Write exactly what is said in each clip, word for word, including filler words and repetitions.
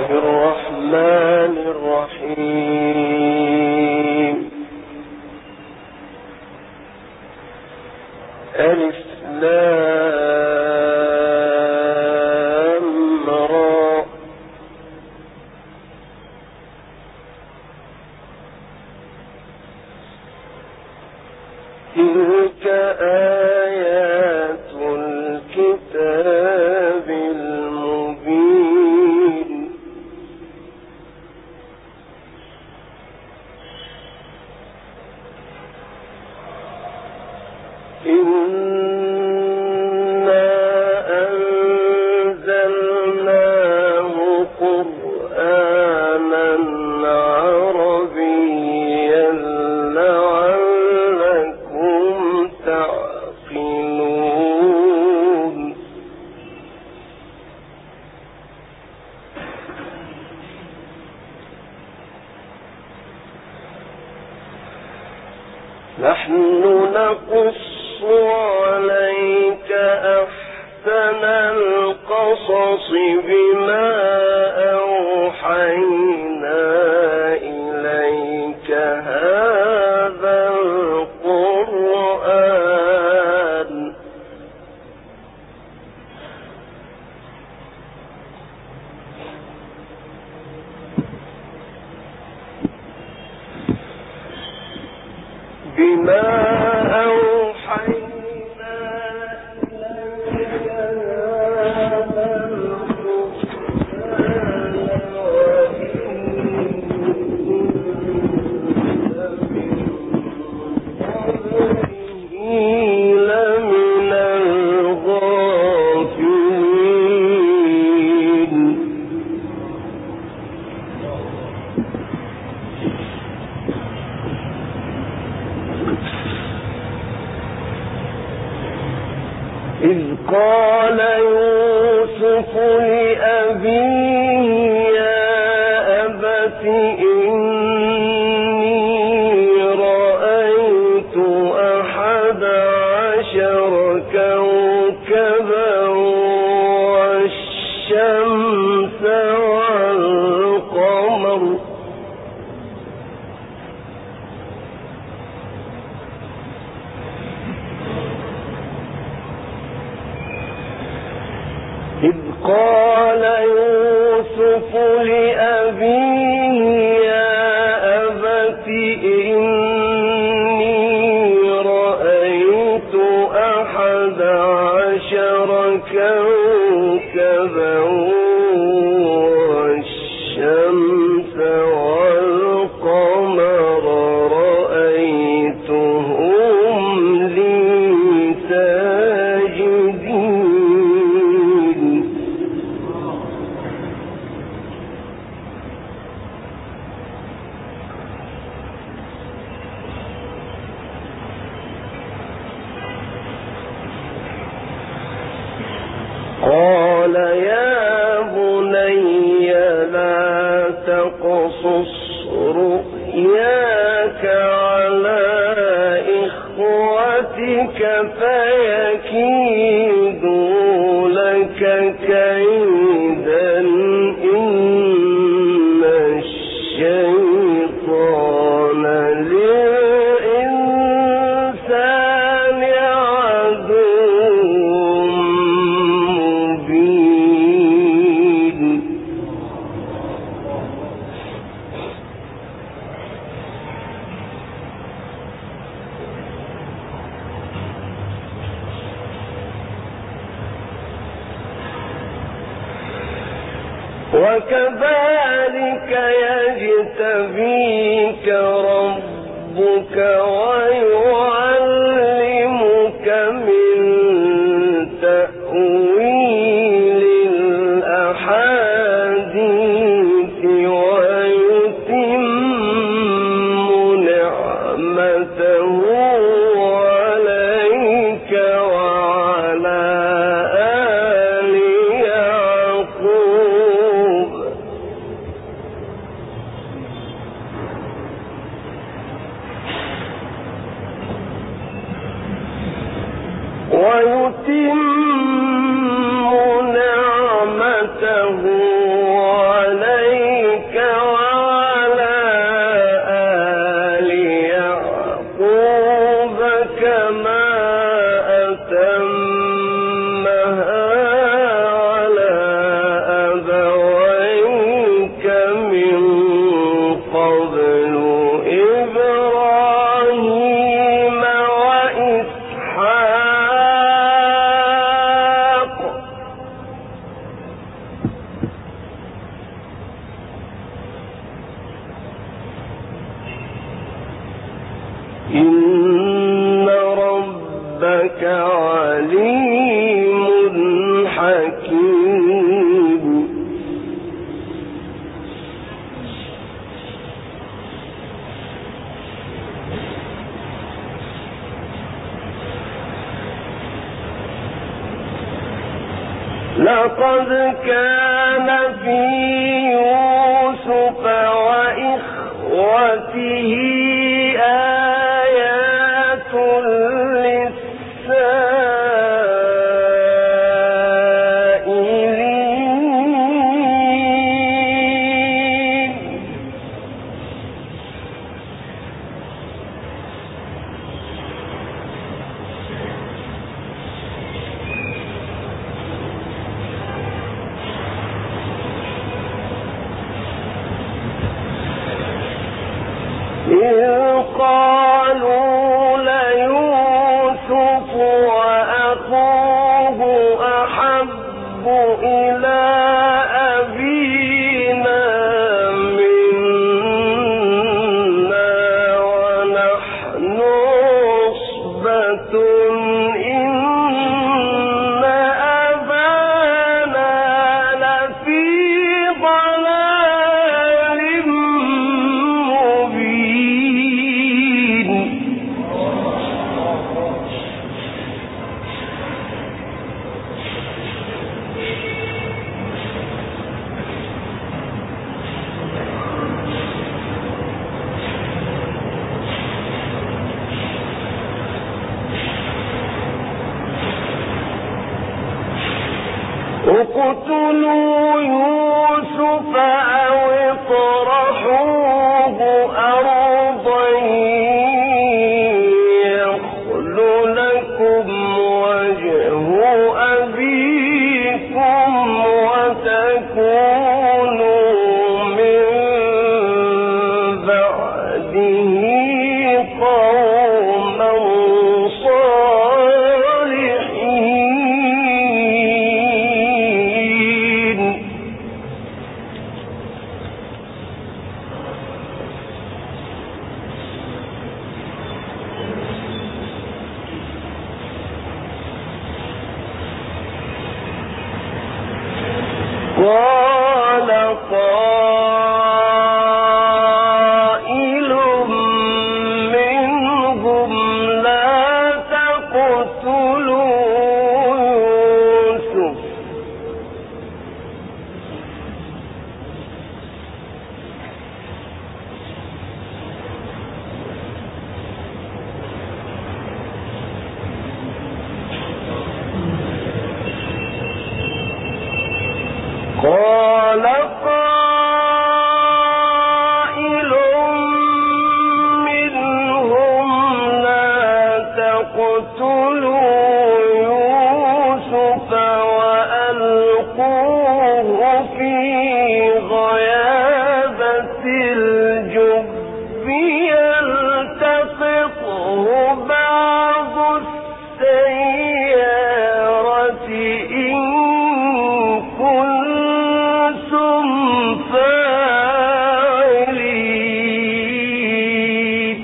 الرحمن الرحيم. ألف لام را. تلك آيات الكتاب المبين. إنا أنزلناه قرآنا عربيا لعلكم تعقلون. نحن نقص عليك أحسن القصص بما أوحينا إليك هذا القرآن بما إذ قال يوسف لأبيه يا أبت إني رأيت أحد عشر كوكبا والشمس والقمر إذ قال يوسف لأبيه يا أبت إني رأيت أحد عشر كوكبا والشمس والقمر رأيتهم لي ساجدين. قال يا بني لا تقصص رؤياك على إخوتك فيكيدوا لك كيدا إن الشيطان للإنسان عدو مبين. وكذلك يجتبيك ربك ويعلمك من تأويل الأحاديث ويتم نعمته عليك وعلى آل يعقوب ويتم نعمته عليك كان في يوسف وإخوته آيات للسائلين. إذ قالوا ليوسف وأخوه أحب إلى أبينا منا ونحن عصبة إن أبانا لفي ضلال مبين. اقتلوا يوسف أو اطرحوه أرضا يخل لكم وجه أبيكم وتكونوا من بعده قوما صالحين. قال قائل منهم لا تقتلوا يوسف قال قائل منهم لا تقتلوا يوسف وألقوه في غيابة الجب يلتقطه بعض السيارة إن كنتم فاعلين.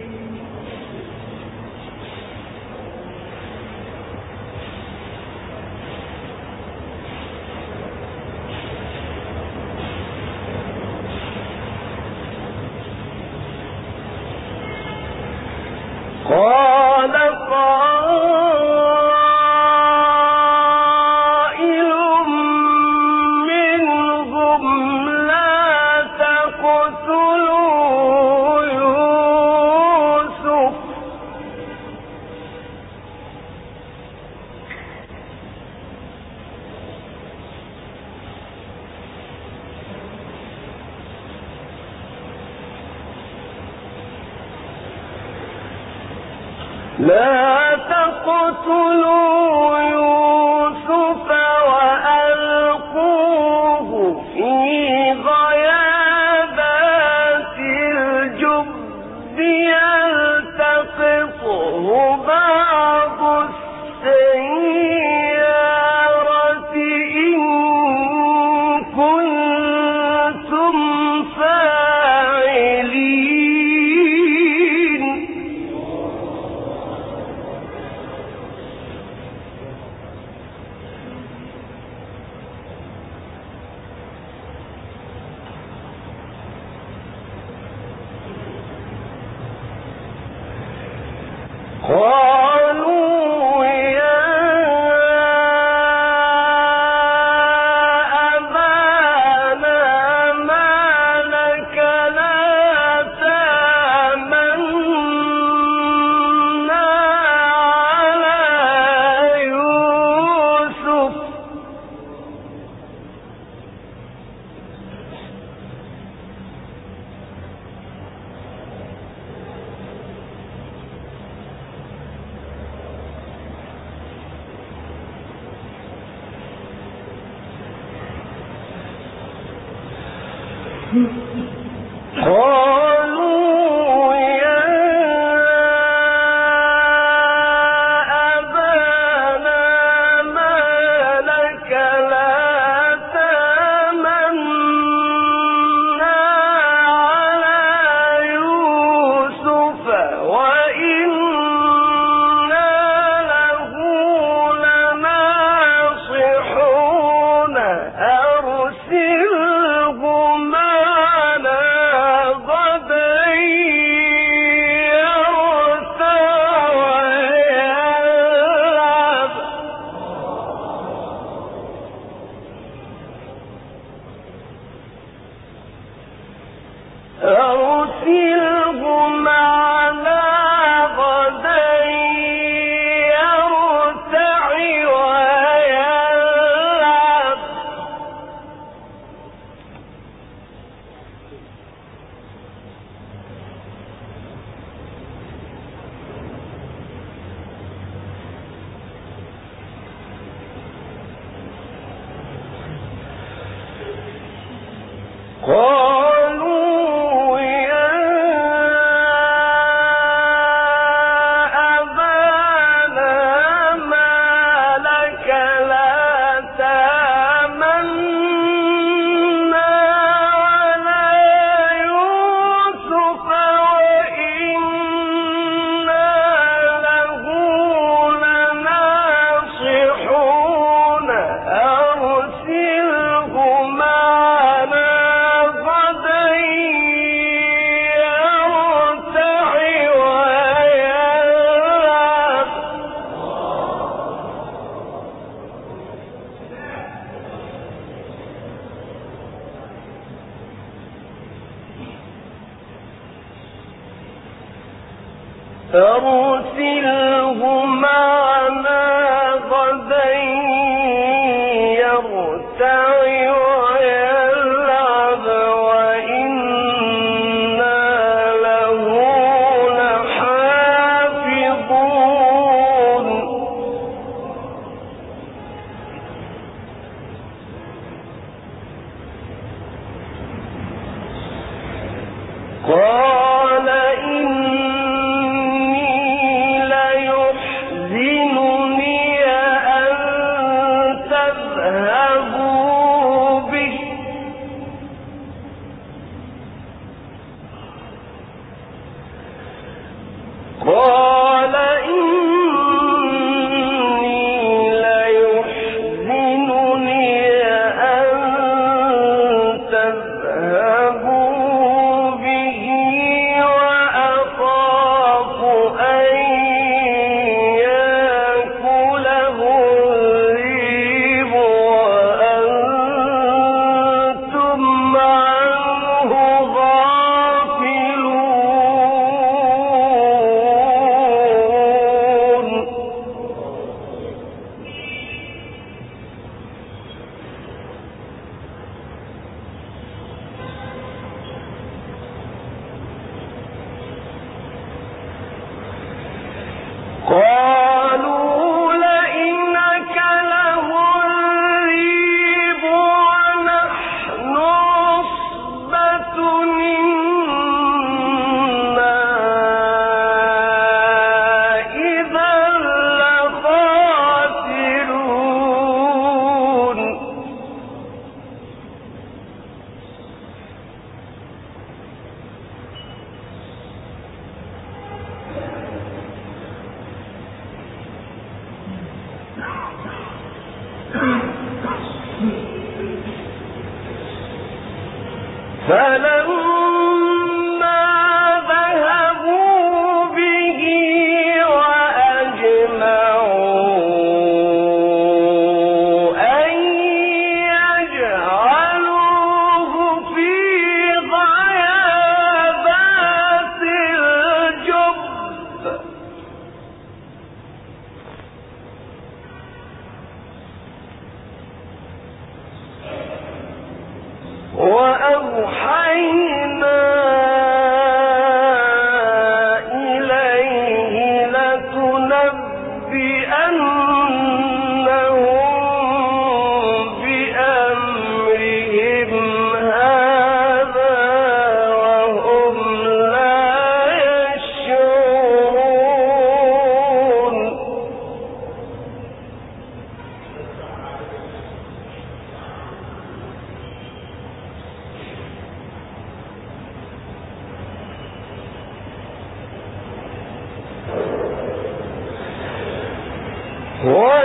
قال قائل منهم لا تقتلوا يوسف لا تقتلوا يوسف وألقوه في غيابات الجب يلتقطه بعض السيارة إن كنتم فاعلين. أرسله معنا غدا يرتع ويلعب وإنا له لحافظون قال إني ليحزنني أن تذهبوا به قال إني ليحزنني أن تذهبوا به وأخاف أن يأكله الذئب وأنتم عنه غافلون قالوا لئن أكله الذئب ونحن عصبة إنا إذا لخاسرون فلما ذهبوا به وأجمعوا أن يجعلوه في غيابات الجب وأوحينا إليه لتنبئنهم بأمرهم هذا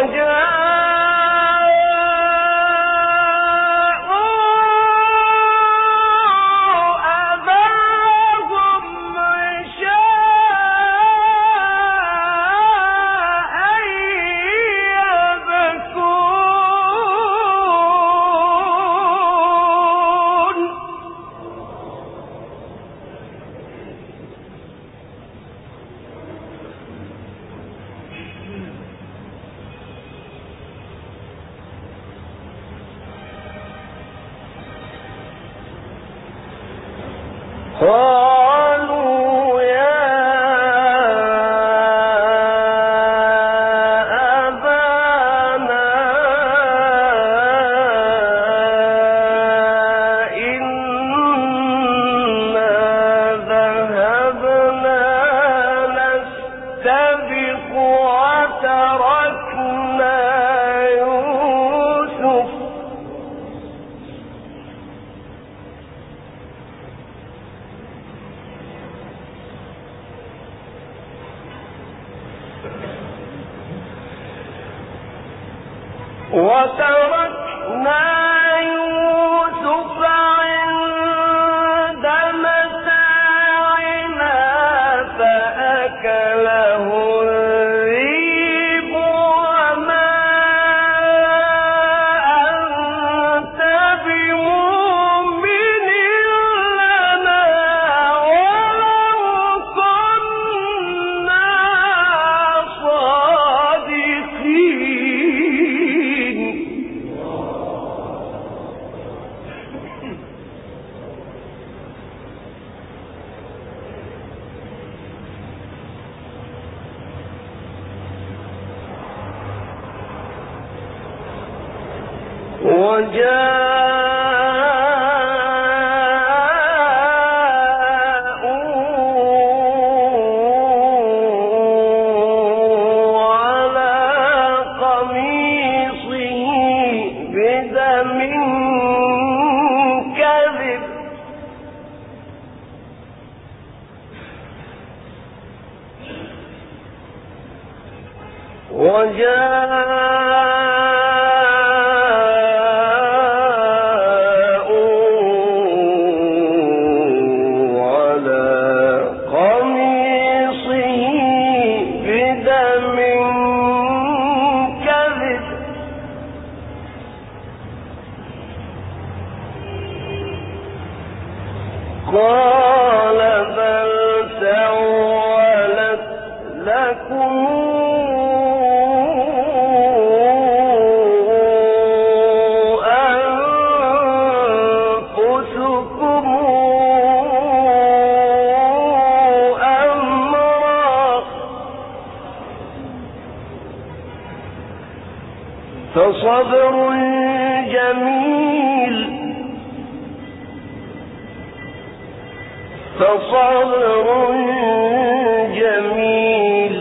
قالوا يا أبانا إنا ذهبنا نستبق وتركنا يوسف وتركنا يوسف عند متاعنا فأكله الذئب وما أنت بمؤمن لنا ولو كنا صادقين. وجاءوا على قميصه بدم كذب وجاءوا على قميصه بدم كذب قال بل سولت لكم أنفسكم أمرا فصبر جميل فصبر جميل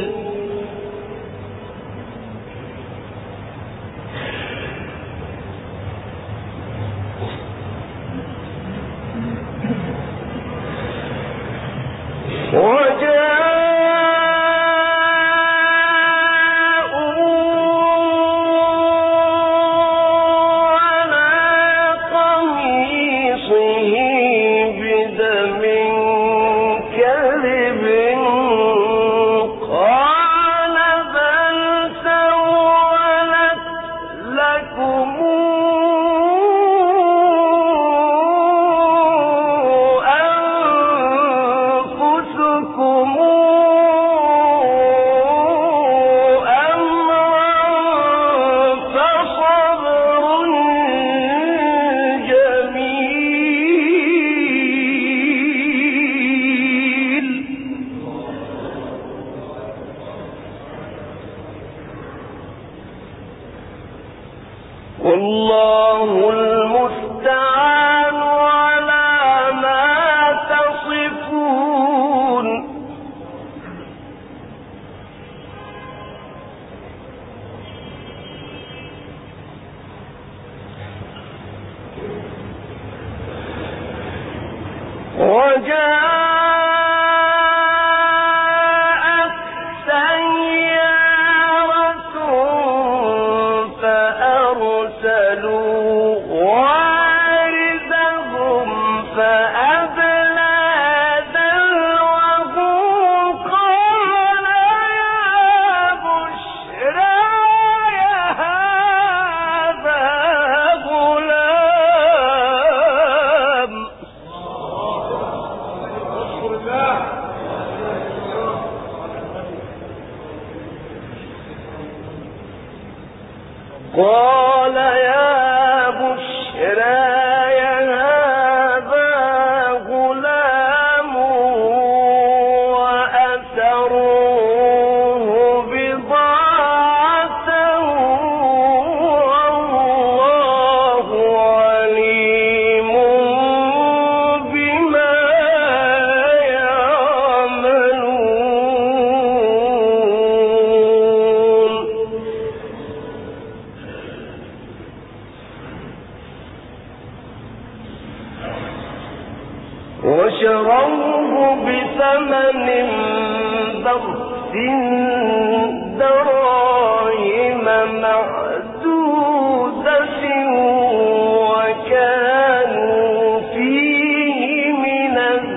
والله المستعان على ما تصفون. وجاءت سيارة وشروه بثمن بخس دراهم معدودة وكانوا فيه من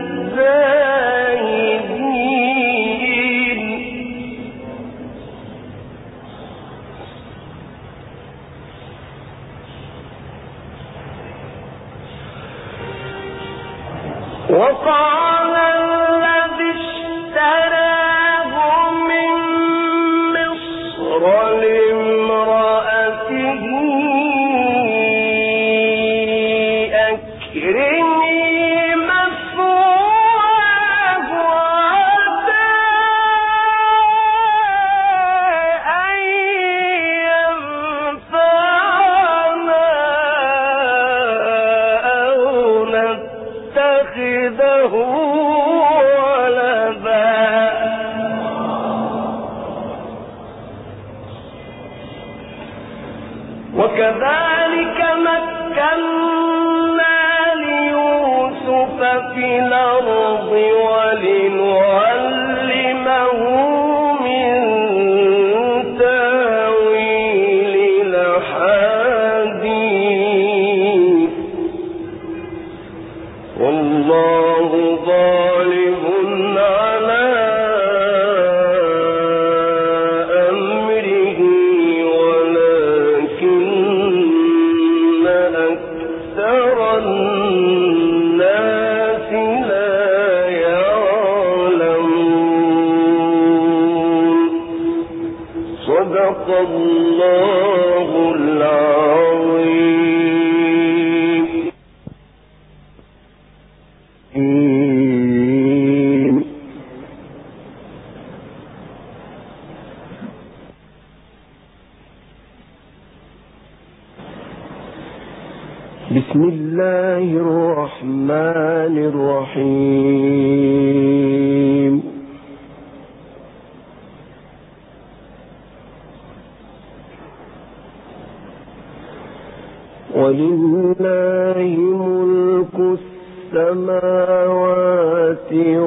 الزاهدين. وقال الذي اشتراه من مصر لامرأته أكرمي مثواه عسى أن ينفعنا أو نتخذه ولدا. وكذلك مكنا ليوسف في الأرض ولنعلمه من تاويل الأحاديث والله غالب على أمره ولكن أكثر الناس لا يعلمون. صدق الله العظيم. بسم الله الرحمن الرحيم. ولله ملك السماوات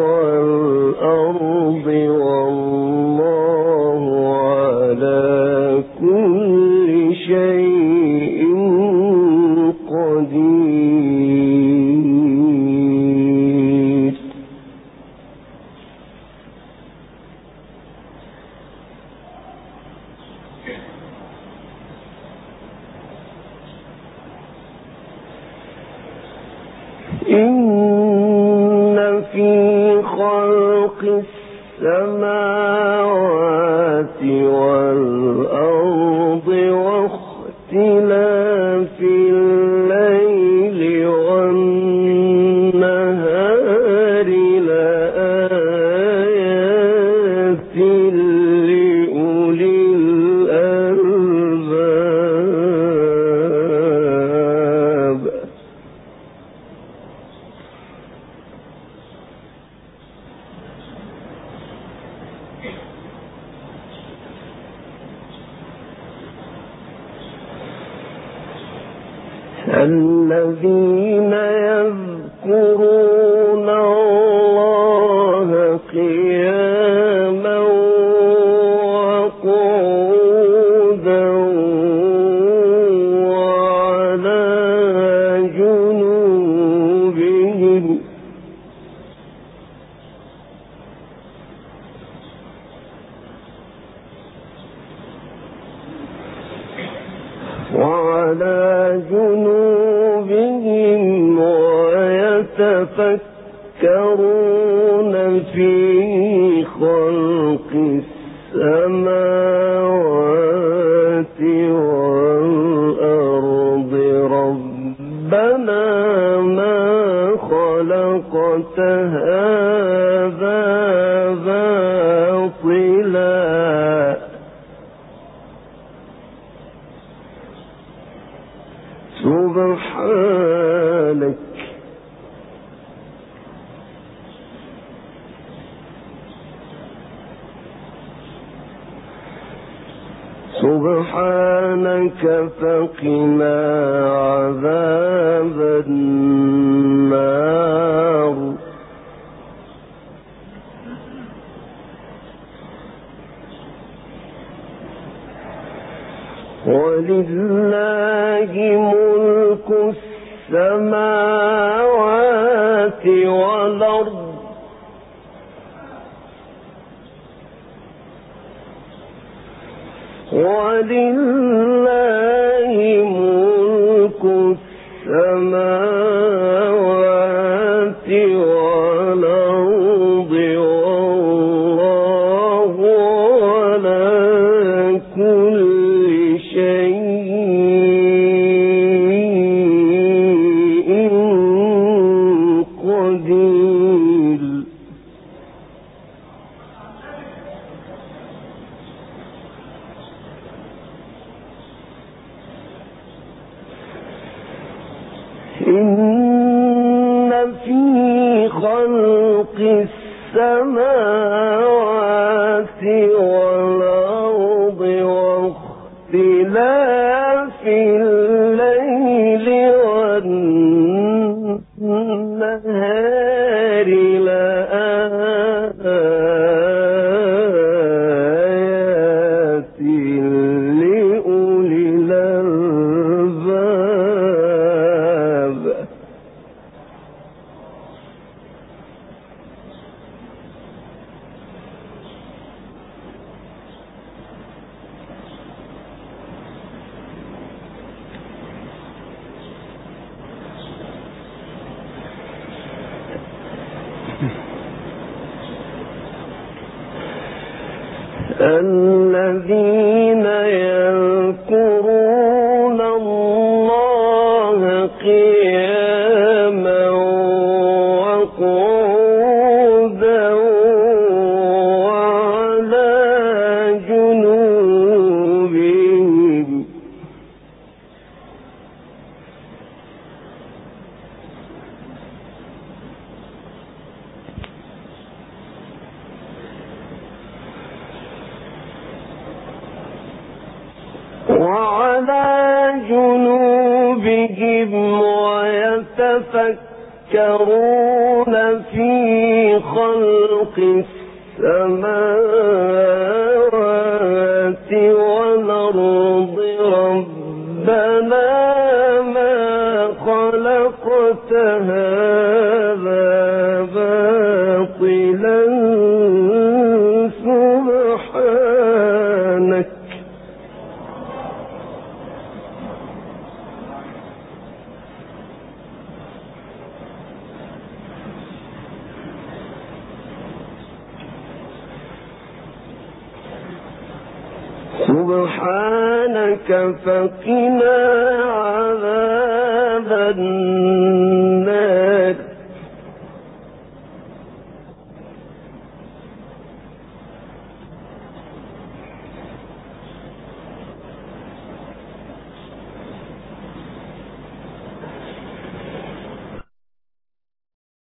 والأرض والله على كل شيء قدير. إن في خلق السماوات والأرض واختلاف الليل والنهار لآيات لأولي الألباب. الذين يذكرون الله قياما وقعودا وعلى جنوبهم وعلى جنوبهم ويتفكرون في خلق السماوات والأرض ربنا ما خلقت هذا باطلا سبحانك سبحانك فقنا عذاب النار. ولله ملك السماوات والأرض ولله ملك السماوات والأرض والله على كل شيء قدير. إن في خلق السماوات والأرض واختلاف الليل والنهار لآيات لأولي الألباب. الذين يذكرون الله قياما وقعودا وعلى جنوبهم وعلى جنوبهم ويتفكرون في خلق السماوات والأرض ربنا ما خلقت هذا باطلا سبحانك سبحانك فقنا عذاب النار.